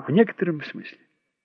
В некотором смысле.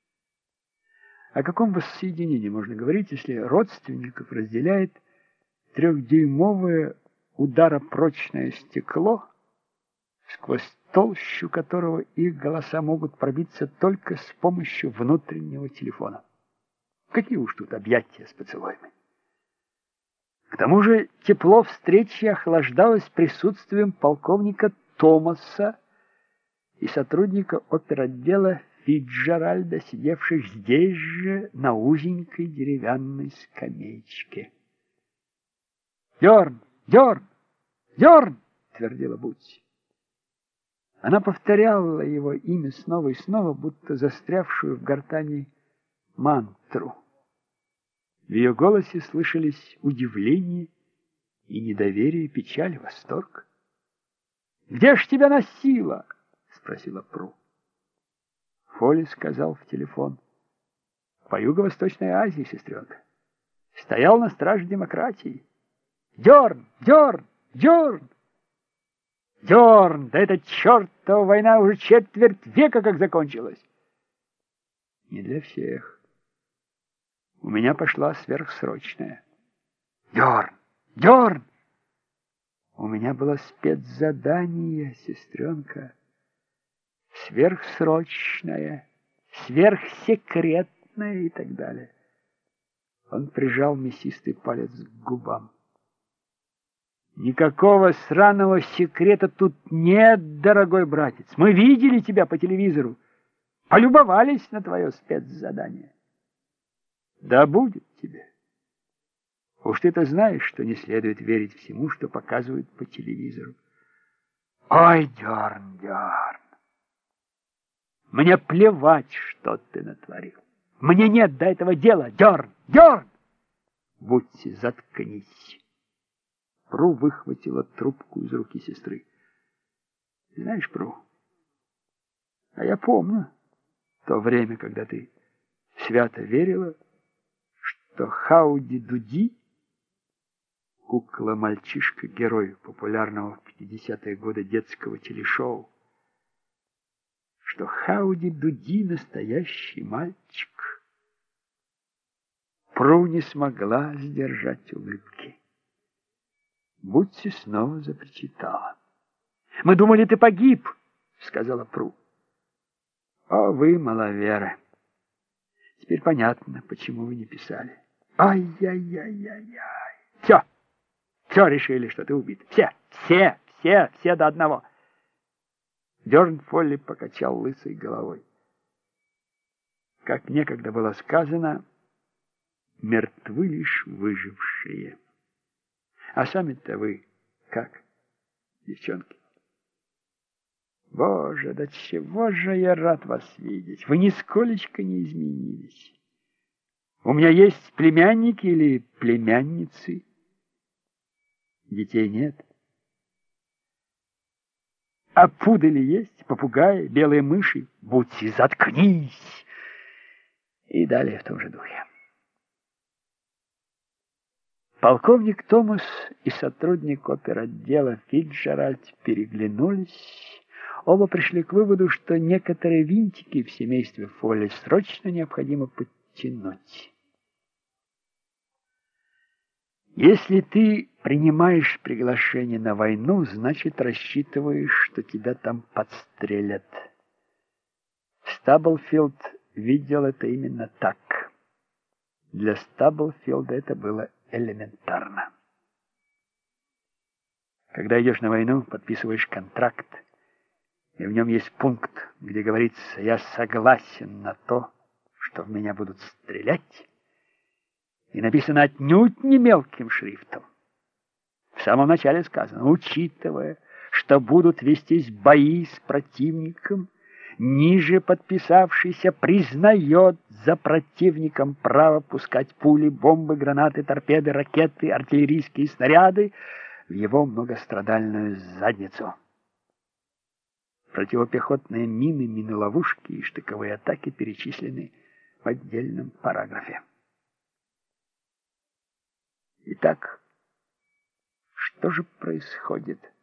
О каком воссоединении можно говорить, если родственников разделяет трехдюймовое ударопрочное стекло, сквозь толщу которого их голоса могут пробиться только с помощью внутреннего телефона? Какие уж тут объятия с поцелуями. К тому же тепло встречи охлаждалось присутствием полковника Томаса и сотрудника оперотдела Фицджеральда, сидевших здесь же на узенькой деревянной скамеечке. «Дерн! Дерн! Дерн!» — твердила Бутси. Она повторяла его имя снова и снова, будто застрявшую в гортани мантру. В ее голосе слышались удивление и недоверие, печаль, восторг. «Где ж тебя носило?» — спросила Пру. Фолли сказал в телефон: «По Юго-Восточной Азии, сестренка. Стоял на страже демократии. Дерн! Дерн! Дерн! Дерн! Да эта чертова война уже четверть века как закончилась!» «Не для всех. У меня пошла сверхсрочная». «Дерн! Дерн! У меня было спецзадание, сестренка. Сверхсрочное, сверхсекретное» и так далее. Он прижал мясистый палец к губам. «Никакого сраного секрета тут нет, дорогой братец. Мы видели тебя по телевизору, полюбовались на твое спецзадание. Да будет тебе. Уж ты-то знаешь, что не следует верить всему, что показывают по телевизору. Ой, Дерн, Дерн! Мне плевать, что ты натворил. Мне нет до этого дела. Дерн! Дерн!» «Будьте, заткнись!» Пру выхватила трубку из руки сестры. «Знаешь, Пру, а я помню то время, когда ты свято верила, что Хауди Дуди, кукла-мальчишка-герой популярного в 50-е годы детского телешоу, что Хауди Дуди настоящий мальчик». Пру не смогла сдержать улыбки. Бутси снова запричитала. «Мы думали, ты погиб», — сказала Пру. «О, вы маловеры. Теперь понятно, почему вы не писали. Ай-яй-яй-яй-яй. Все решили, что ты убит. Все до одного». Дерн Фолли покачал лысой головой. Как некогда было сказано, мертвы лишь выжившие. А сами-то вы как, девчонки? Боже, да чего же я рад вас видеть! Вы нисколечко не изменились. У меня есть племянники или племянницы. Детей нет. А пудели есть, попугаи, белые мыши. Будьте, заткнись! И далее в том же духе. Полковник Томас и сотрудник оперотдела Фицджеральд переглянулись. Оба пришли к выводу, что некоторые винтики в семействе Фолли срочно необходимо подтянуть. Если ты принимаешь приглашение на войну, значит, рассчитываешь, что тебя там подстрелят. Стаблфилд видел это именно так. Для Стаблфилда это было элементарно. Когда идешь на войну, подписываешь контракт, и в нем есть пункт, где говорится: «Я согласен на то, что в меня будут стрелять», и написано отнюдь не мелким шрифтом. В самом начале сказано: «Учитывая, что будут вестись бои с противником, ниже подписавшийся признает за противником право пускать пули, бомбы, гранаты, торпеды, ракеты, артиллерийские снаряды в его многострадальную задницу». Противопехотные мины, мины-ловушки и штыковые атаки перечислены в отдельном параграфе. Итак, что же происходит?